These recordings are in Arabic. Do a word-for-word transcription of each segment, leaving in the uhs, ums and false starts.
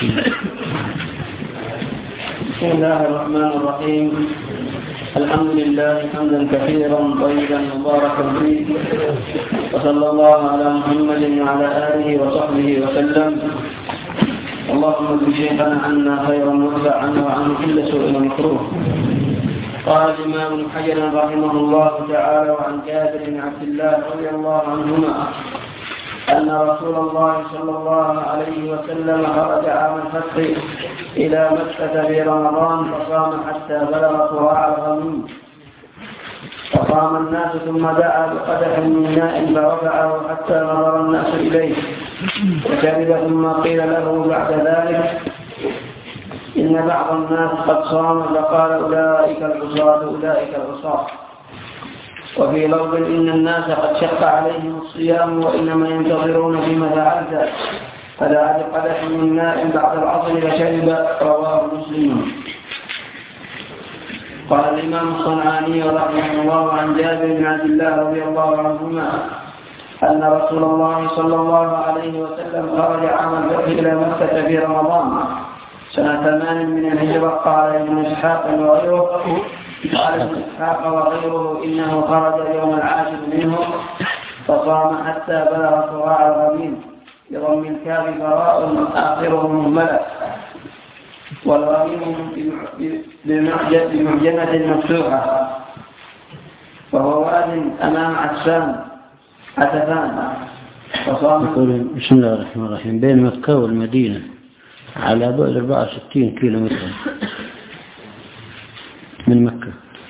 بسم الله الرحمن الرحيم. الحمد لله حمدا كثيرا طيبا مباركا فيه، وصلى الله على محمد وعلى آله وصحبه وسلم. اللهم اجز شيخنا عنا خيرا وارفع عنا وعنه كل سوء ومكروه. قال الإمام ابن حجر رحمه الله تعالى: وعن جابر بن عبد الله رضي الله عنهما أن رسول الله صلى الله عليه وسلم خرج عام الفتح إلى مكة في رمضان فصام حتى بلغ صراع الغميم، فقام الناس ثم دعا بقدح من ماء فرفعه حتى نظر الناس إليه وشرب، ثم قيل له بعد ذلك: إن بعض الناس قد صام، فقال: أولئك العصاة أولئك العصاة. وفي لفظ: إن الناس قد شق عليهم الصيام وإنما ينتظرون فيما فعلت، فدعا بقدح من ماء بعد العصر فشرب. رواه مسلم. قال الإمام الصنعاني رحمه الله عن جابر بن عبد الله رضي الله عنهما أن رسول الله صلى الله عليه وسلم خرج عام الفتح إلى مكة في رمضان سنة ثمان من الهجرة. قال ابن إسحاق وغيره قال ابن إسحاق وغيره إنه خرج يوم العاشر منه فصام حتى بلغ صراع الغميم بضم الكاف براء آخره مهملة، والغميم بمعجمة مفتوحة، وهو واد أمام عسان عتفان. يقول: بسم الله الرحمن الرحيم. بين مكة والمدينة على بعد أربعة وستين كيلو متر من مكة.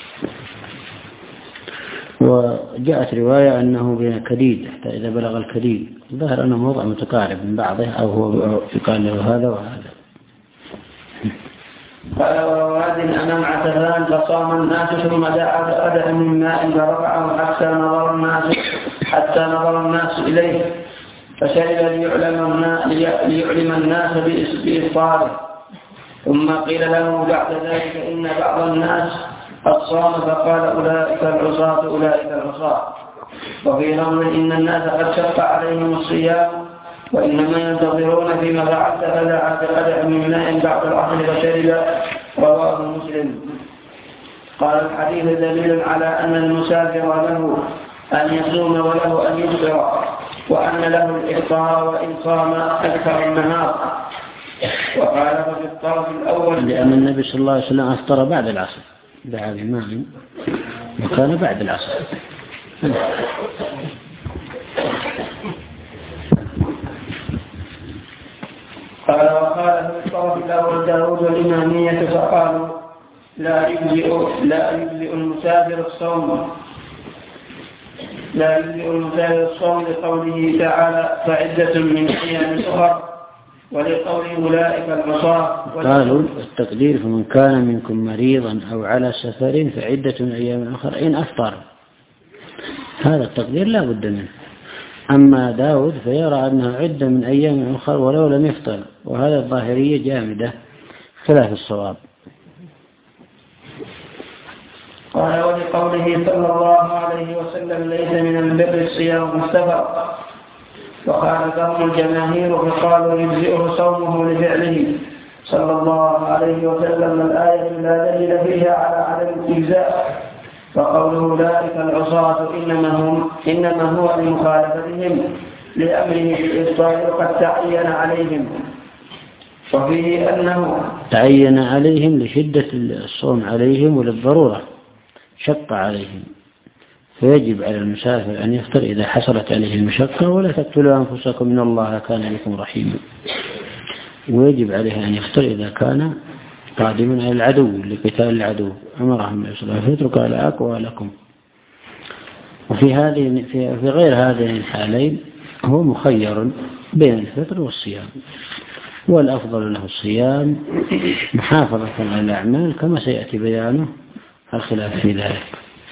وجاءت رواية أنه بين كديد حتى إذا بلغ الكديد. ظهر أنه موضع متقارب من بعضه، أو هو يقال له هذا وهذا. قال: وواد أمام عتفان فصام الناس ثم دعا بقدح من ماء فرفعه حتى نظر الناس حتى نظر الناس إليه فشرب ليعلم, ليعلم الناس بإصراره. ثم قيل له بعد ذلك: إن بعض الناس قد صام، فقال: أولئك العصاة أولئك العصاة. وفي لفظ: إن الناس قد شق عليهم الصيام وإنما ينتظرون فيما فعلت، فدعا بقدح من ماء بعد العصر فشرب. رواه مسلم. قال: الحديث دليل على أن المسافر له أن يصوم وله أن يفطر، وأن له الإفطار وإن صام أكثر النهار. وقال: ففي الطرف الأول لأن النبي صلى الله عليه وسلم أفطر بعد العصر، دعا بماء وكان بعد العصر. قال: وقال في الطرف الأول داود والإمامية فقالوا: لا يجزئ لا يجزئ المسافر الصوم لا يجزئ المسافر الصوم لقوله تعالى: فعدة من أيام أخر، ولقوله أولئك العصاة. قالوا التقدير: فمن كان منكم مريضا أو على سفر فعدة من أيام أخر إن أفطر. هذا التقدير لا بد منه. أما داود فيرى أنه عدة من أيام أخر ولو لم يفطر، وهذا الظاهرية جامدة خلاف الصواب. قال: ولقوله صلى الله عليه وسلم: ليس من البر الصيام السفر. وقال لهم الجماهير فقالوا: يجزئه صومه لفعله صلى الله عليه وسلم. الآية لا دليل فيها على عدم الإجزاء، فقوله أولئك العصاة إنما هم إنما هو لمخالفتهم لأمره بالإفطار وقد تعين عليهم. وفيه أنه تعين عليهم لشدة الصوم عليهم وللضرورة شق عليهم، فيجب على المسافر أن يفطر إذا حصلت عليه المشقة. ولا تقتلوا أنفسكم إن الله كان بكم رحيما. ويجب عليه أن يفطر إذا كان قادما على العدو لقتال العدو، أمرهم بالصلاة فيترك قال: أقوى لكم. وفي هذه في غير هذين الحالين هو مخير بين الفطر والصيام، والأفضل له الصيام محافظة على الأعمال كما سيأتي بيانه الخلاف في ذلك.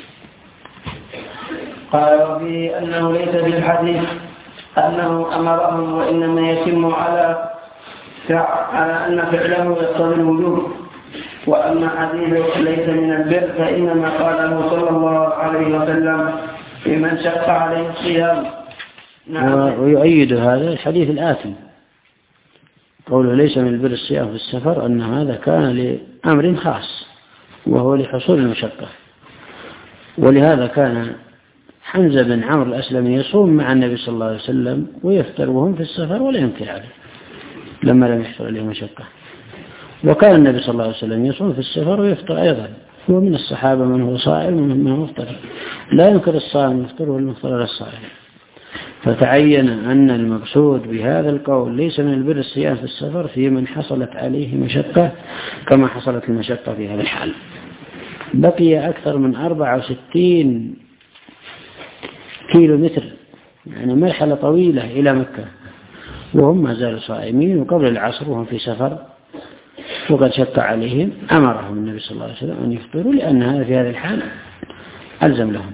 قال: وفيه أنه ليس في الحديث أنه أمرهم، وإنما يتم على على أن فعله يقتضي الوجوب. وأما حديث ليس من البر فإنما قاله صلى الله عليه وسلم لمن شق عليه الصيام. نعم. ويؤيد هذا الحديث الآتي: قوله ليس من البر الصيام في السفر أن هذا كان لأمر خاص وهو لحصول المشقة. ولهذا كان حمزة بن عمرو الأسلمي يصوم مع النبي صلى الله عليه وسلم ويفطر وهم في السفر ولا ينكر عليه لما لم يحصل عليه مشقة. وكان النبي صلى الله عليه وسلم يصوم في السفر ويفطر أيضا، ومن الصحابة من هو صائم ومن هو مفطر، لا ينكر الصائم يفطر والمفطر على الصائم. فتعين أن المقصود بهذا القول ليس من البر الصيام في السفر في من حصلت عليه مشقة كما حصلت المشقة في هذا الحال. بقي أكثر من أربعة وستين كيلو متر، يعني مرحلة طويلة إلى مكة، وهم ما زالوا صائمين وقبل العصر وهم في سفر، وقد شق عليهم أمرهم النبي صلى الله عليه وسلم أن يفطروا لأن هذا في هذا الحال ألزم لهم.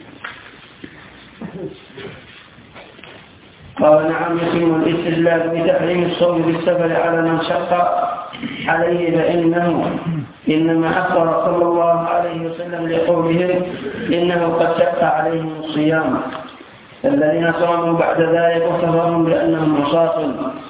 قال نعم يتم الاستدلال بتحريم الصوم بالسفر على من شق عليه فإنه إنما أخبر صلى الله عليه وسلم لقولهم إنه قد شق عليهم الصيام، الذين صاموا بعد ذلك وكفرهم بأنهم عصاة.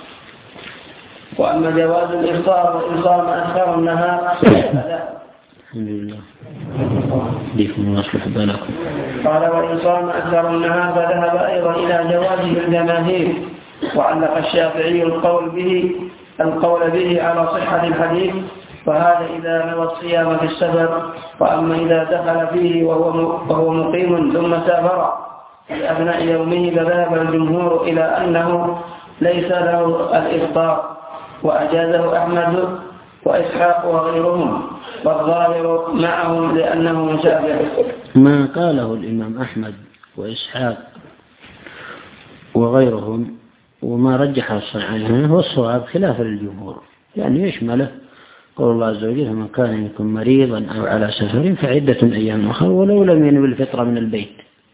وأما جواز الإفطار وإن صام أكثر النهار فلا. الحمد لله. ديكم واصلح بالكم. قال وإن صام أكثر النهار فذهب أيضا إلى جوازه الجماهير، وعلق الشافعي القول به القول به على صحة الحديث، فهذا إذا نوى الصيام في السفر. وأما إذا دخل فيه وهو مقيم ثم سافر في أثناء يومه فذهب الجمهور إلى أنه ليس له الإفطار، وأجازه أحمد وإسحاق وغيرهم، والظاهر معهم لأنه مسافر. ما قاله الإمام أحمد وإسحاق وغيرهم وما رجحه الصنعاني هو الصواب خلاف الجمهور، يعني يشمله قول الله عز وجل فمن كان منكم مريضا أو على سفر فعدة من أيام أخرى ولو لم ينوي الفطرة من البيت.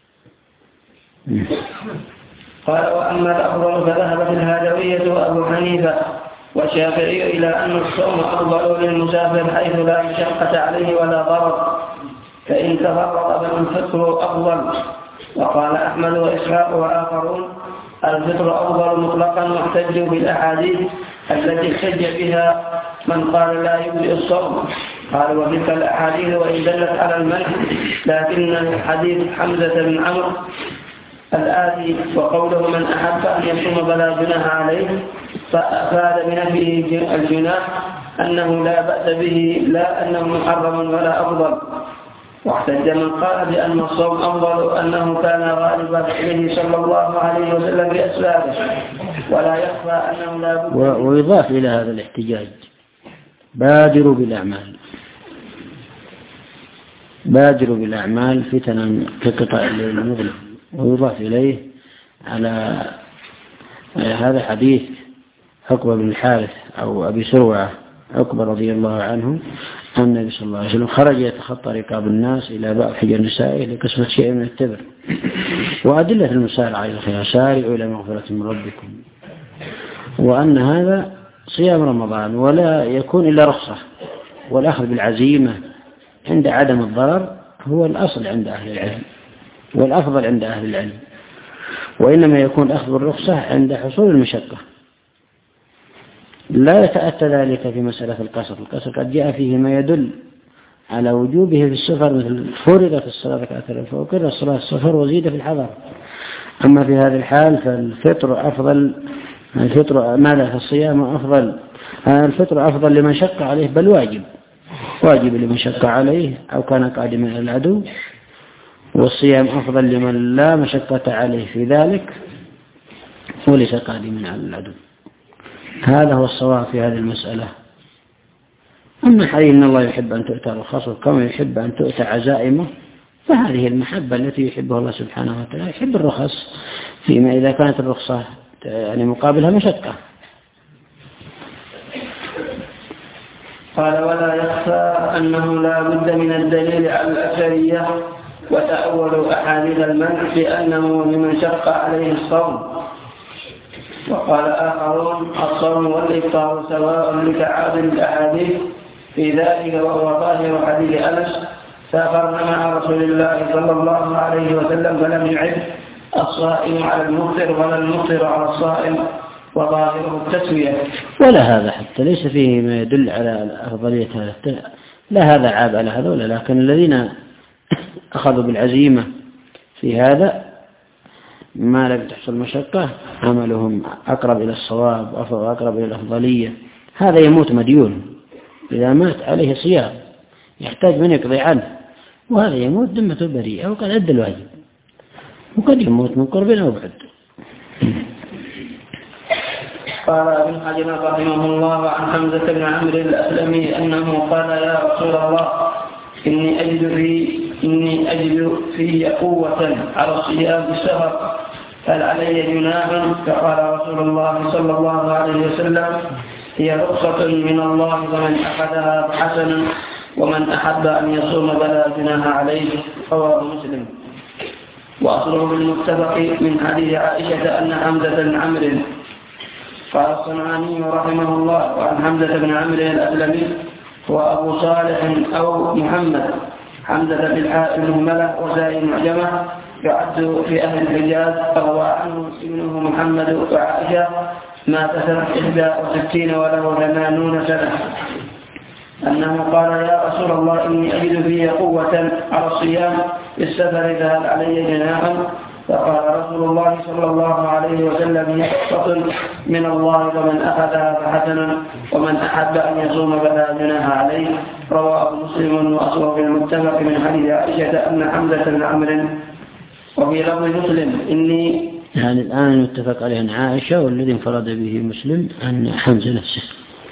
قال وأما الأفضل فذهبت الهادوية وأبو حنيفة والشافعي إلى أن الصوم أفضل للمسافر حيث لا مشقة عليه ولا ضرر، فإن تفرط فالفطر أفضل. وقال أحمد وإسحاق وآخرون الفطر أفضل مطلقا، واحتجوا بالأحاديث التي احتج بها من قال لا يجزئ الصوم. قال وتلك الأحاديث وإن دلت على المنع لكن حديث حمزة بن عمرو الآتي وقوله من أحب أن يصوم فلا جناح عليه فأفاد بنفيه الجناح أنه لا بأس به لا أنه محرم ولا أفضل. واحتج من قال بأن الصوم أفضل أنه كان غالبا فعله صلى الله عليه وسلم بأسبابه، ولا يخفى أنه لا بد. ويضاف إلى هذا الاحتجاج بادروا بالأعمال بادروا بالأعمال فتنا كقطع الليل المظلم. ويضاف إليه على هذا حديث عقبة بن الحارث أو أبي سروعة عقبة رضي الله عنه أن النبي صلى الله عليه وسلم خرج يتخطى رقاب الناس إلى باب حجر نسائه لقسمة شيء من التبر. وأدلة المسارعة على الخير سارعوا إلى مغفرة من ربكم، وأن هذا صيام رمضان ولا يكون إلا رخصة، والأخذ بالعزيمة عند عدم الضرر هو الأصل عند أهل العلم والأفضل عند أهل العلم، وإنما يكون أخذ الرخصة عند حصول المشقة. لا يتأتى ذلك في مسألة القصر. القصر قد جاء فيه ما يدل على وجوبه في السفر، مثل فرض في الصلاة ركعتين فأقر الصلاة السفر وزيد في الحضر. أما في هذه الحال فالفطر أفضل، الفطر ماذا في الصيام أفضل، الفطر أفضل لمن شق عليه، بل واجب واجب لمن شق عليه أو كان قادما إلى العدو، والصيام أفضل لمن لا مشقة عليه في ذلك وليس قادما على العدو. هذا هو الصواب في هذه المسألة. أما حديث إن الله يحب أن تؤتى رخصه كما يحب أن تؤتى عزائمه، فهذه المحبة التي يحبها الله سبحانه وتعالى، يحب الرخص فيما إذا كانت الرخصة يعني مقابلها مشقة. قال ولا يخفى أنه لا بد من الدليل على الأثرية، وتأولوا أحاديث المنع بأنه لمن شق عليه الصوم. وقال آخرون الصوم والإفطار سواء لتعادل الأحاديث في ذلك، وهو ظاهر حديث أنس سافرنا مع رسول الله صلى الله عليه وسلم فلم يعد الصائم على المفطر ولا المفطر على الصائم، وظاهره التسوية. ولا هذا حتى ليس فيه ما يدل على أفضلية هذا، لا هذا عاب على هذا ولا، لكن الذين أخذوا بالعزيمة في هذا ما لم تحصل مشقة عملهم أقرب إلى الصواب وأقرب إلى الأفضلية. هذا يموت مديون، إذا مات عليه صيام يحتاج من يقضي عنه، وهذا يموت ذمته بريئة وقد أدى الواجب، وقد يموت من قرب أو بعد. قال ابن حجر رحمه الله عن حمزة بن عمرو الأسلمي أنه قال يا رسول الله إني أجد في إني أجد في قوة على الصيام بالسفر، هل علي جناح؟ فقال رسول الله صلى الله عليه وسلم هي رخصة من الله فمن أخذها فحسن ومن أحب أن يصوم فلا جناح عليه. رواه مسلم. وأصله بالمتفق من حديث عائشة أن حمزة بن عمرو قال الصنعاني رحمه الله وعن حمزة بن عمرو الأسلمي هو أبو صالح أو محمد، حمزة بالحاء المهملة وزاء معجمة، يعد في أهل الحجاز. روى عنه ابنه محمد وعائشة مات سنة إحدى وستين وله ثمانون سنة أنه قال يا رسول الله إني أجد في قوة على الصيام بالسفر فهل علي جناح؟ فقال رسول الله صلى الله عليه وسلم هي رخصة من الله فمن أخذها فحسن ومن أحب أن يصوم فلا جناح عليه. رواه مسلم. وأصله في المتفق من حديث عائشة أن حمزة بن عمرو وفي لفظ مسلم إني يعني الآن المتفق عليه عن عائشة والذي انفرد به مسلم عن حمزة نفسه.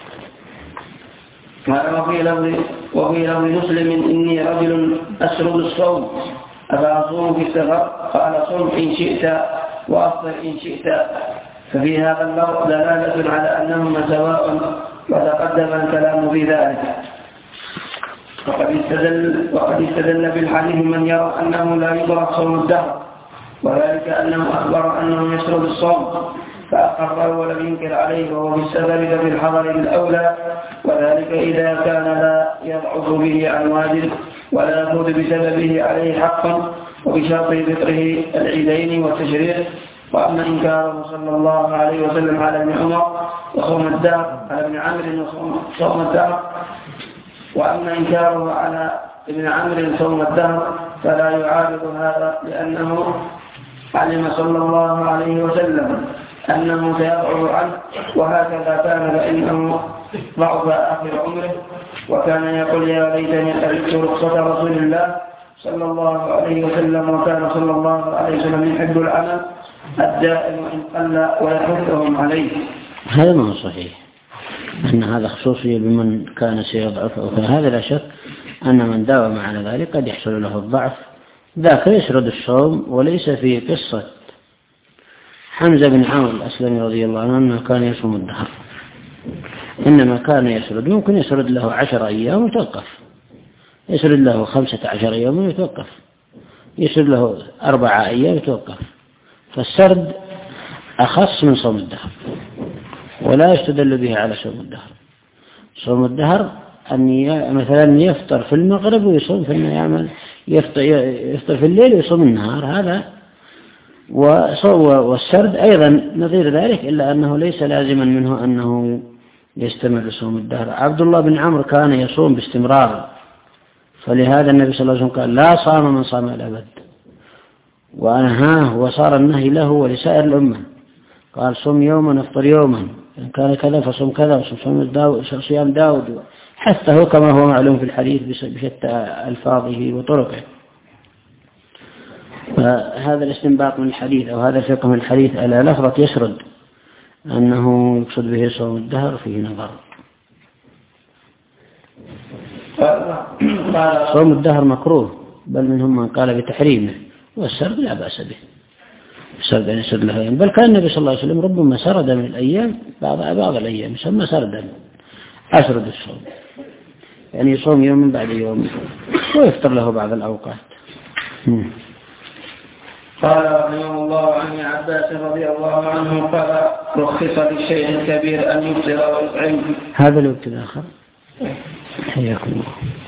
وفي لفظ وفي لفظ مسلم إني رجل أسرد الصوم أفأصوم في السفر؟ قال صم إن شئت وأفطر إن شئت. ففي هذا اللفظ دلالة على أنهما سواء وتقدم الكلام في ذلك. وقد استدل, وقد استدل بالحديث من يرى أنه لا يدرك صوم الدهر، وذلك أنه أخبر أنه يسرد الصوم فأقر ولم ينكر عليه وهو في السفر ففي الحضر بالأولى، وذلك إذا كان لا يضعف به عن واجب ولا يفوت بسببه عليه حقا وبشرط فطره العيدين والتشريع. وأما إنكاره صلى الله عليه وسلم على ابن عمر وصوم الدهر على ابن عمرو وصوم الدهر وأما إنكاره على ابن عمرو صوم الدهر فلا يعارض هذا، لأنه علم صلى الله عليه وسلم أنه سيضعف عنه، وهكذا كان فإنه ضعف آخر عمره وكان يقول يا ليتني قبلت رخصة رسول الله صلى الله عليه وسلم، وكان صلى الله عليه وسلم يحب العمل الدائم وإن قل ويحثهم عليه. هذا ما هو صحيح أن هذا خصوصي بمن كان سيضعف، هذا لا شك أن من داوم على ذلك قد يحصل له الضعف، ذاك يسرد الصوم. وليس في قصة حمزة بن عمرو الأسلمي رضي الله عنه أنه كان يصوم الدهر، إنما كان يسرد، ممكن يسرد له عشر أيام ويتوقف، يسرد له خمسة عشر أيام ويتوقف، يسرد له أربعة أيام ويتوقف. فالسرد أخص من صوم الدهر ولا يستدل به على صوم الدهر. صوم الدهر أن مثلا يفطر في المغرب ويصوم في يعمل يفطر, يفطر في الليل ويصوم النهار، هذا. والسرد أيضا نظير ذلك، إلا أنه ليس لازما منه أنه يستمر صوم الدهر. عبد الله بن عمرو كان يصوم باستمرار، فلهذا النبي صلى الله عليه وسلم قال لا صام من صام الأبد، وأنهاه وصار النهي له ولسائر الأمة، قال صم يوما افطر يوما، إن كان كذا فصم كذا، وصم صيام داود، حثه كما هو معلوم في الحديث بشتى ألفاظه وطرقه. فهذا الاستنباط من الحديث أو هذا الفقه من الحديث على لفظة يسرد أنه يقصد به صوم الدهر فيه نظر. صوم الدهر مكروه، بل منهم من قال بتحريمه، والسرد لا بأس به، السرد أن يسرد له أيام، بل كان النبي صلى الله عليه وسلم ربما سرد من الأيام بعض بعض الأيام يسمى سردا، أسرد الصوم، يعني يصوم يوم بعد يوم ويفطر له بعض الأوقات. قال رحمه الله عن عباس رضي الله عنه قال رخص للشيء الكبير أن يفطر ويطعم. هذا الوقت الآخر حياكم الله.